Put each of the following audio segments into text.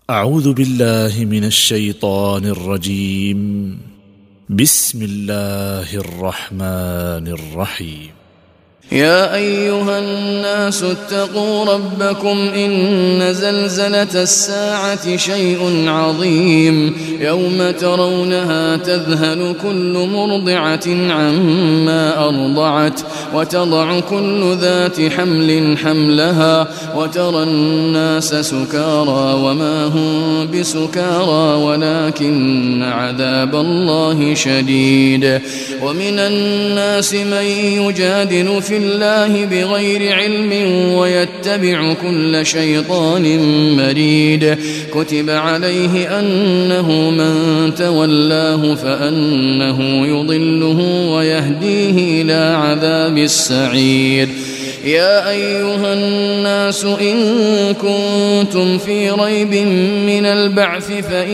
أعوذ بالله من الشيطان الرجيم. بسم الله الرحمن الرحيم. يا أيها الناس اتقوا ربكم إن زلزلة الساعة شيء عظيم يوم ترونها تذهل كل مرضعة عما أرضعت وتضع كل ذات حمل حملها وترى الناس سكارى وما هم بسكارى ولكن عذاب الله شديد. ومن الناس من يجادل في الله بغير علم ويتبع كل شيطان مريد. كتب عليه أنه من تولاه فأنه يضله ويهديه إلى عذاب السعير. يا أيها الناس إن كنتم في ريب من البعث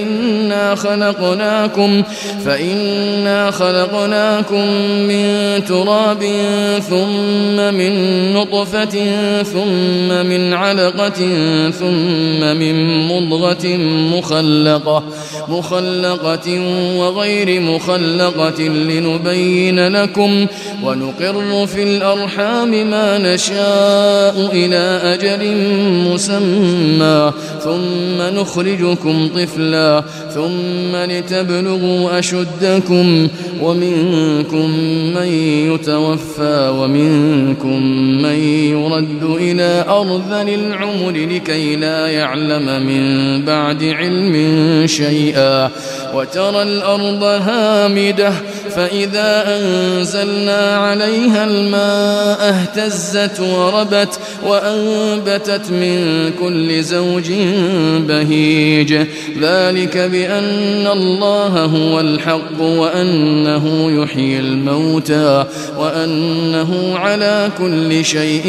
فإنا خلقناكم من تراب ثم من نطفة ثم من علقة ثم من مضغة مخلقة وغير مخلقة لنبين لكم ونقر في الأرحام ما نشاء إلى أجل مسمى ثم نخرجكم طفلا ثم لتبلغوا أشدكم ومنكم من يتوفى ومنكم من يرد إلى أرذل العمر لكي لا يعلم من بعد علم شيئا. وترى الأرض هامدة فإذا أنزلنا عليها الماء اهتزت وربت وأنبتت من كل زوج بهيج. ذلك بأن الله هو الحق وأنه يحيي الموتى وأنه على كل شيء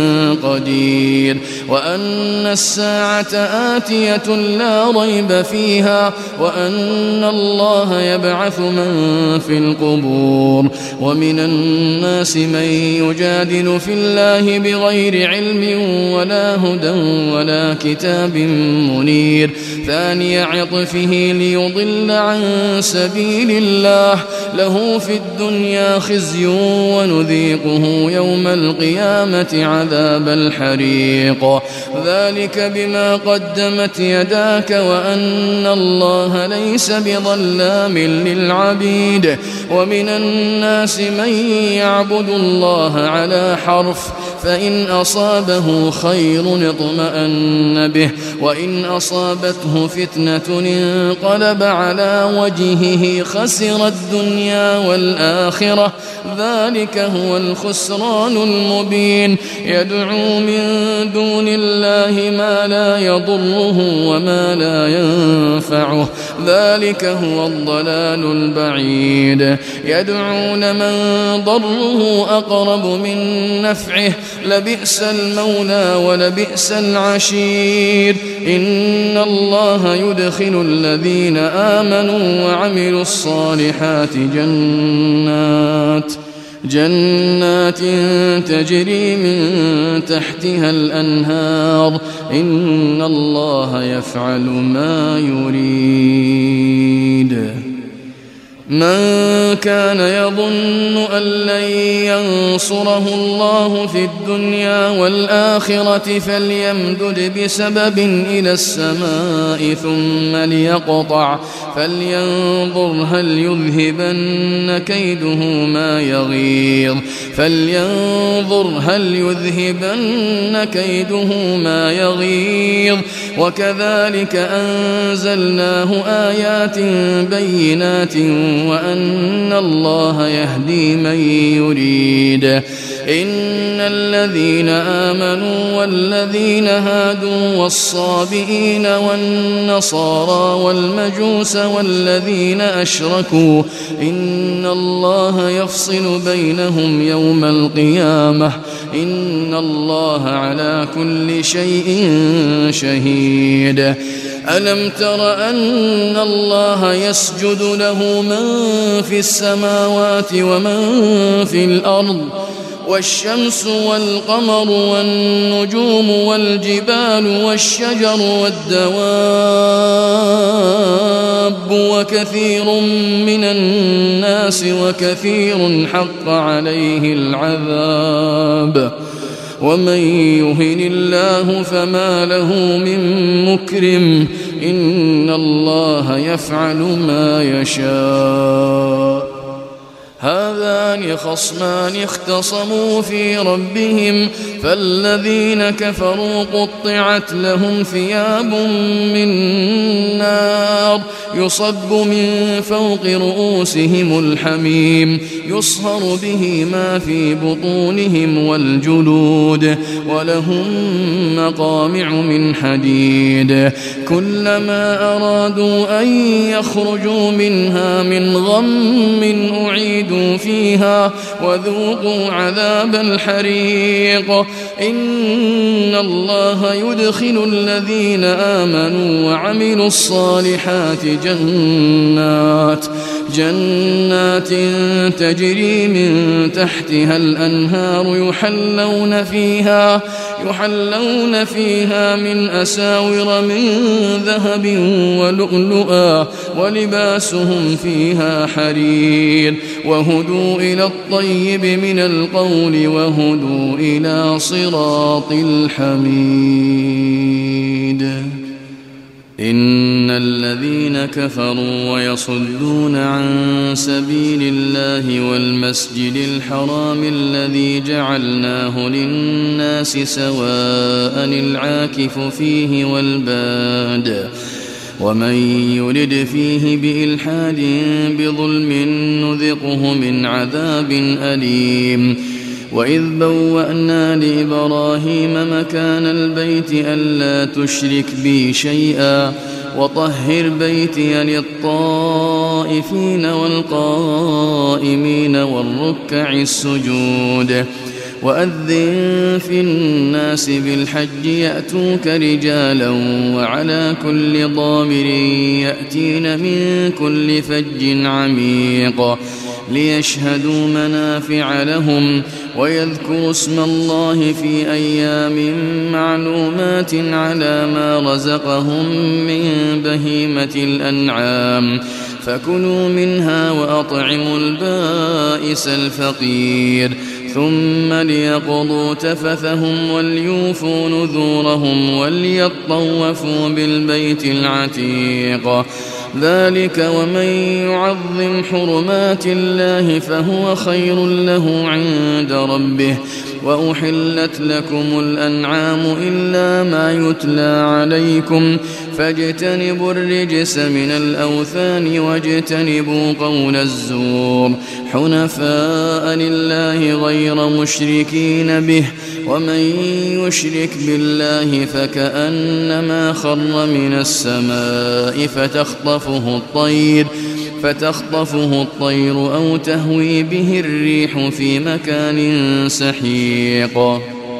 قدير وأن الساعة آتية لا ريب فيها وأن الله يبعث من في القبور. ومن الناس من يجادل في الله بغير علم ولا هدى ولا كتاب منير. ثاني عطفه ليضل عن سبيل الله له في الدنيا خزي ونذيقه يوم القيامة عذاب الحريق. ذلك بما قدمت يداك وأن الله ليس بظلام للعبيد. ومن الناس من يعبد الله على حرف فإن أصابه خير اطمأن به وإن أصابته فتنة انقلب على وجهه خسر الدنيا والآخرة. ذلك هو الخسران المبين. يدعو من دون الله ما لا يضره وما لا ينفعه. ذلك هو الضلال البعيد. يدعون من ضره أقرب من نفعه لبئس المولى ولبئس العشير. إن الله يدخل الذين آمنوا وعملوا الصالحات جنات تجري من تحتها الأنهار. إن الله يفعل ما يريد. من كان يظن أن لن ينصره الله في الدنيا والآخرة فليمدد بسبب إلى السماء ثم ليقطع فلينظر هل يذهبن كيده ما يغيظ. وكذلك أنزلناه آيات بينات وأن الله يهدي من يريد. إن الذين آمنوا والذين هادوا والصابئين والنصارى والمجوس والذين أشركوا إن الله يفصل بينهم يوم القيامة. إن الله على كل شيء شهيد. ألم تر أن الله يسجد له من في السماوات ومن في الأرض والشمس والقمر والنجوم والجبال والشجر والدواب وكثير من الناس وكثير حق عليه العذاب ومن يهن الله فما له من مكرم إن الله يفعل ما يشاء. هذان خصمان اختصموا في ربهم فالذين كفروا قطعت لهم ثياب من نار يصب من فوق رؤوسهم الحميم يصهر به ما في بطونهم والجلود ولهم مقامع من حديد كلما أرادوا أن يخرجوا منها من غم أعيدوا فيها وذوقوا عذاب الحريق إن الله يدخل الذين آمنوا وعملوا الصالحات جنات تجري من تحتها الأنهار يحلون فيها من أساور من ذهب ولؤلؤا ولباسهم فيها حرير وهدوا إلى الطيب من القول وهدوا إلى صراط الحميد. إن الذين كفروا ويصدون عن سبيل الله والمسجد الحرام الذي جعلناه للناس سواء العاكف فيه والباد ومن يرد فيه بإلحاد بظلم نذقه من عذاب أليم. وإذ بوأنا لإبراهيم مكان البيت ألا تشرك بي شيئا وطهر بيتي للطائفين والقائمين والركع السجود وأذن في الناس بالحج يأتوك رجالا وعلى كل ضامر يأتين من كل فج عميق ليشهدوا منافع لهم ويذكروا اسم الله في أيام معلومات على ما رزقهم من بهيمة الأنعام فكلوا منها وأطعموا البائس الفقير ثم ليقضوا تفثهم وليوفوا نذورهم وليطوفوا بالبيت العتيق ذلك ومن يعظم حرمات الله فهو خير له عند ربه وأحلت لكم الأنعام إلا ما يتلى عليكم فاجتنبوا الرجس من الأوثان واجتنبوا قول الزور حنفاء لله غير مشركين به ومن يشرك بالله فكأنما خر من السماء فتخطفه الطير أو تهوي به الريح في مكان سحيق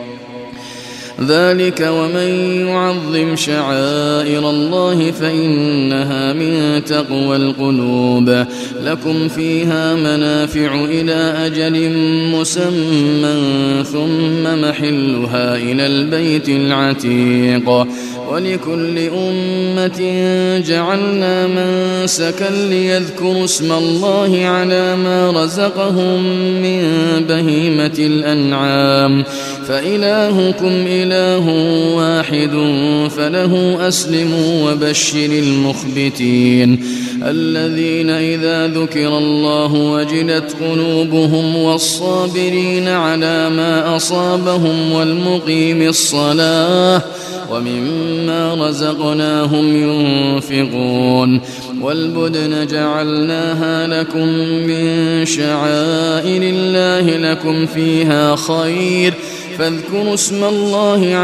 ذلك ومن يعظم شعائر الله فإنها من تقوى القلوب لكم فيها منافع إلى أجل مسمى ثم محلها إلى البيت العتيق ولكل أمة جعلنا منسكا ليذكروا اسم الله على ما رزقهم من بهيمة الأنعام فإلهكم إله واحد فله أسلموا وبشر المخبتين الذين إذا ذكر الله وجلت قلوبهم والصابرين على ما أصابهم والمقيم الصلاة ومما رزقناهم ينفقون والبدن جعلناها لكم من شعائر الله لكم فيها خير فاذكروا اسم الله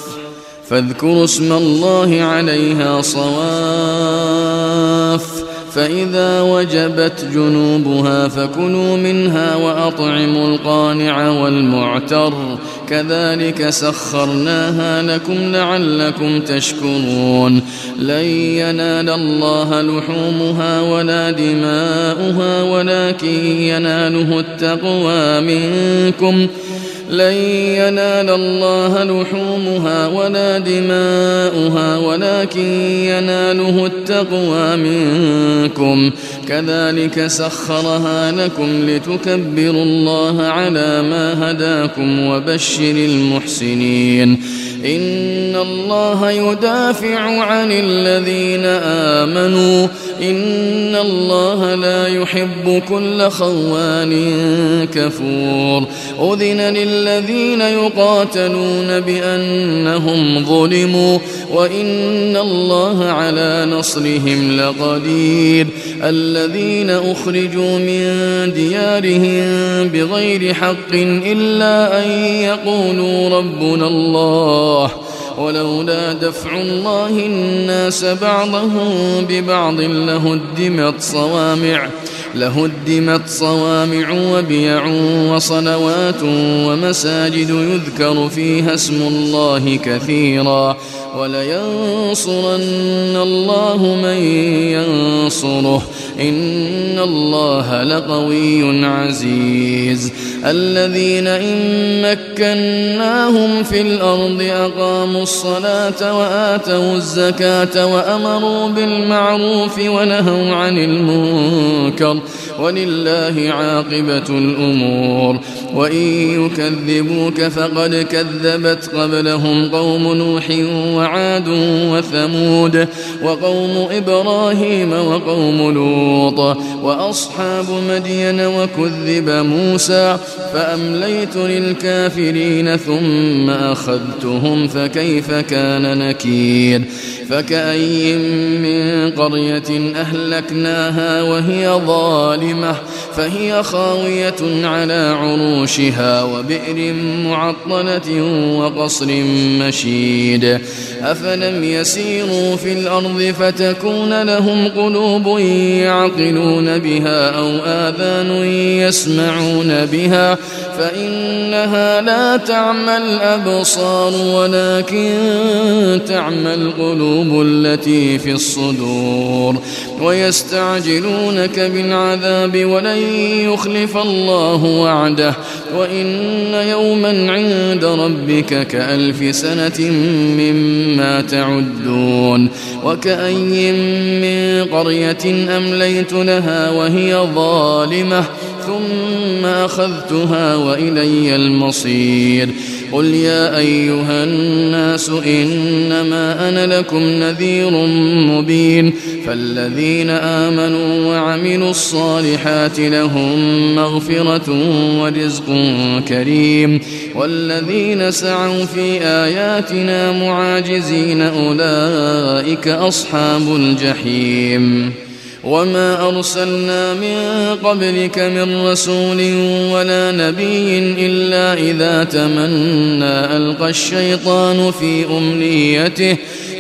عليها صواف فإذا وجبت جنوبها فكلوا منها وأطعموا القانع والمعتر كذلك سخرناها لكم لعلكم تشكرون لن ينال الله لحومها ولا دماؤها ولكن يناله التقوى منكم لن ينال الله لحومها ولا دماؤها ولكن يناله التقوى منكم كذلك سخرها لكم لتكبروا الله على ما هداكم وبشر المحسنين إن الله يدافع عن الذين آمنوا إن الله لا يحب كل خوان كفور أذن للذين يقاتلون بأنهم ظلموا وإن الله على نصرهم لقدير الذين أخرجوا من ديارهم بغير حق إلا أن يقولوا ربنا الله ولولا دفع الله الناس بعضهم ببعض لهدمت صوامع وبيع وصلوات ومساجد يذكر فيها اسم الله كثيرا ولينصرن الله من ينصره إن الله لقوي عزيز الذين إن مكناهم في الأرض أقاموا الصلاة وآتوا الزكاة وأمروا بالمعروف ونهوا عن المنكر ولله عاقبة الأمور وإن يكذبوك فقد كذبت قبلهم قوم نوح وعاد وثمود وقوم إبراهيم وقوم لوط وأصحاب مدين وكذب موسى فأمليت للكافرين ثم أخذتهم فكيف كان نكير فكأي من قرية أهلكناها وهي ظالمة فهي خاوية على عروشها وبئر معطلة وقصر مشيد أفلم يسيروا في الأرض فتكون لهم قلوب يعقلون بها أو آذان يسمعون بها فإنها لا تعمى الأبصار ولكن تعمى القلوب التي في الصدور ويستعجلونك بالعذاب ولن يخلف الله وعده وإن يوما عند ربك كألف سنة مما تعدون وكأي من قرية أمليت لها وهي ظالمة ثم أخذتها وإلي المصير قل يا أيها الناس إنما أنا لكم نذير مبين فالذين آمنوا وعملوا الصالحات لهم مغفرة ورزق كريم والذين سعوا في آياتنا معاجزين أولئك أصحاب الجحيم وما أرسلنا من قبلك من رسول ولا نبي إلا إذا تمنى ألقى الشيطان في أمنيته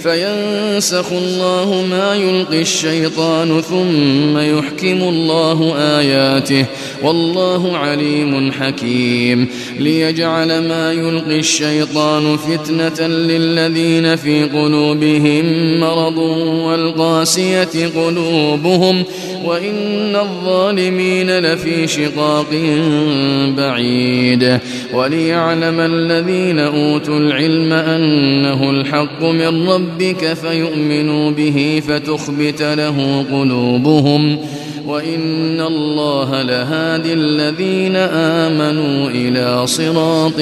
فينسخ الله ما يلقي الشيطان ثم يحكم الله آياته والله عليم حكيم ليجعل ما يلقي الشيطان فتنة للذين في قلوبهم مرض والقاسية قلوبهم وإن الظالمين لفي شقاق بعيد وليعلم الذين أوتوا العلم أنه الحق من ربك فيؤمنوا به فتخبت له قلوبهم وإن الله لهادي الذين آمنوا إلى صراط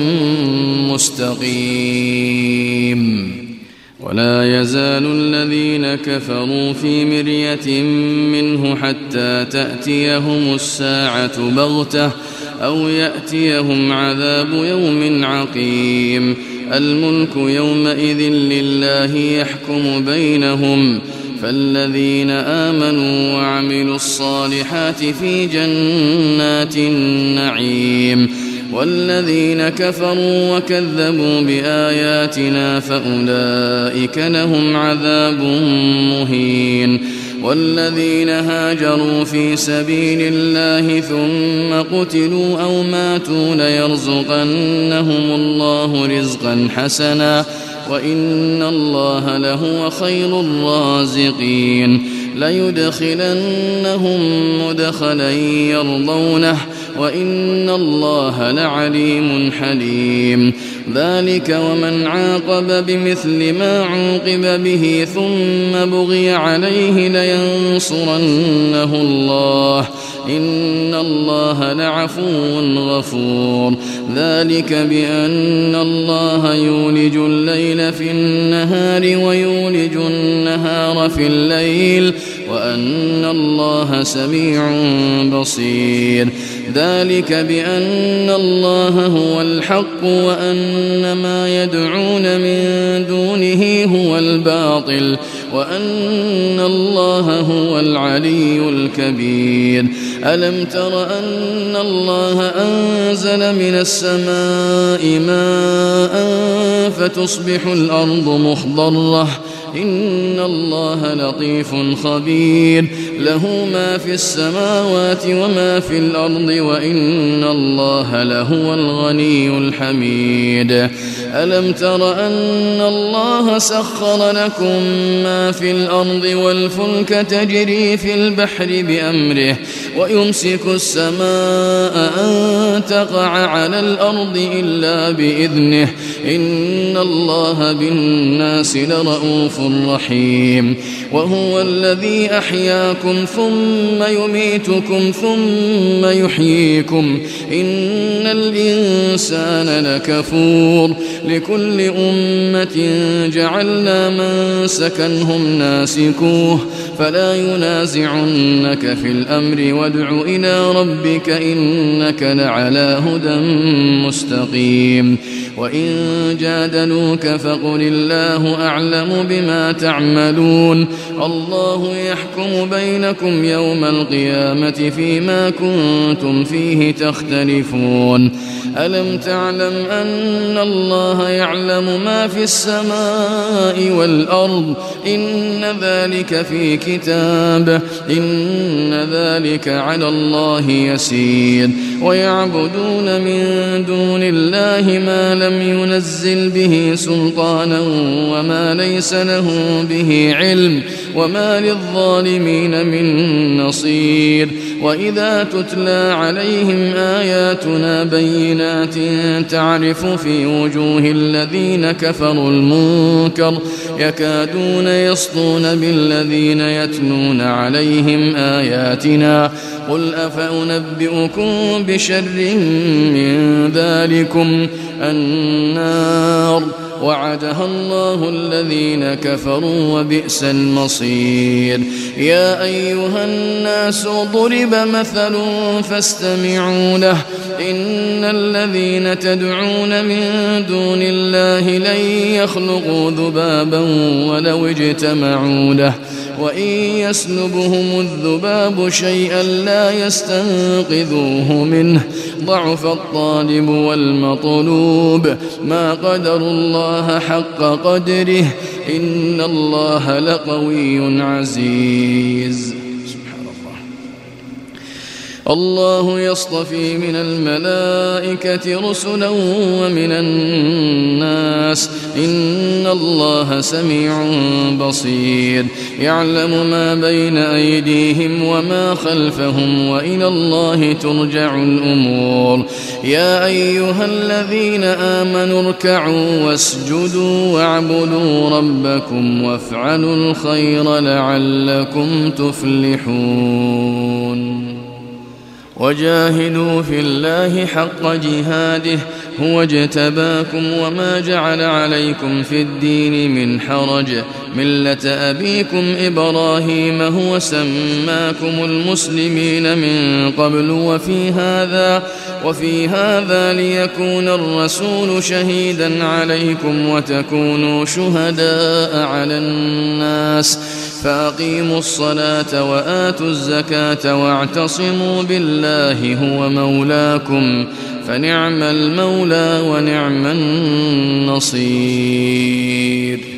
مستقيم ولا يزال الذين كفروا في مرية منه حتى تأتيهم الساعة بغتة أو يأتيهم عذاب يوم عقيم الملك يومئذ لله يحكم بينهم فالذين آمنوا وعملوا الصالحات في جنات النعيم والذين كفروا وكذبوا بآياتنا فأولئك لهم عذاب مهين والذين هاجروا في سبيل الله ثم قتلوا أو ماتوا ليرزقنهم الله رزقا حسنا وإن الله لهو خير الرازقين ليدخلنهم مدخلا يرضونه وإن الله لعليم حليم ذلك ومن عاقب بمثل ما عوقب به ثم بغي عليه لينصرنه الله إن الله لعفو غفور ذلك بأن الله يولج الليل في النهار ويولج النهار في الليل وأن الله سميع بصير ذلك بأن الله هو الحق وأن ما يدعون من دونه هو الباطل وأن الله هو العلي الكبير ألم تر أن الله أنزل من السماء ماء فتصبح الأرض مخضرة إن الله لطيف خبير له ما في السماوات وما في الأرض وإن الله لهو الغني الحميد ألم تر أن الله سخر لكم ما في الأرض والفلك تجري في البحر بأمره ويمسك السماء أن تقع على الأرض إلا بإذنه إن الله بالناس لرؤوف رحيم وهو الذي أحياكم ثم يميتكم ثم يحييكم إن الإنسان لكفور لكل أمة جعلنا منسكا هم ناسكوه فلا ينازعنك في الأمر وادع إلى ربك إنك لعلى هدى مستقيم وإن جادلوك فقل الله أعلم بما تعملون الله يحكم بينكم يوم القيامة فيما كنتم فيه تختلفون ألم تعلم أن الله يعلم ما في السماء والأرض إن ذلك في كتاب إن ذلك على الله يسير ويعبدون من دون الله ما لم ينزل به سلطانا وما ليس له به علم وما للظالمين من نصير وإذا تتلى عليهم آياتنا بينات تعرف في وجوه الذين كفروا المنكر يكادون يسطون بالذين يتلون عليهم آياتنا قل أفأنبئكم بشر من ذلكم النار وعدها الله الذين كفروا وبئس المصير يا أيها الناس ضرب مثل فاستمعوا له إن الذين تدعون من دون الله لن يخلقوا ذبابا ولو اجتمعوا له وإن يسلبهم الذباب شيئا لا يستنقذوه منه ضعف الطالب والمطلوب ما قدر الله حق قدره إن الله لقوي عزيز الله يصطفي من الملائكة رسلا ومن الناس إن الله سميع بصير يعلم ما بين أيديهم وما خلفهم وإلى الله ترجع الأمور يا أيها الذين آمنوا اركعوا واسجدوا واعبدوا ربكم وافعلوا الخير لعلكم تفلحون وجاهدوا في الله حق جهاده هو اجتباكم وما جعل عليكم في الدين من حرج ملة أبيكم إبراهيم هو سماكم المسلمين من قبل وفي هذا ليكون الرسول شهيدا عليكم وتكونوا شهداء على الناس فأقيموا الصلاة وآتوا الزكاة واعتصموا بالله هو مولاكم فنعم المولى ونعم النصير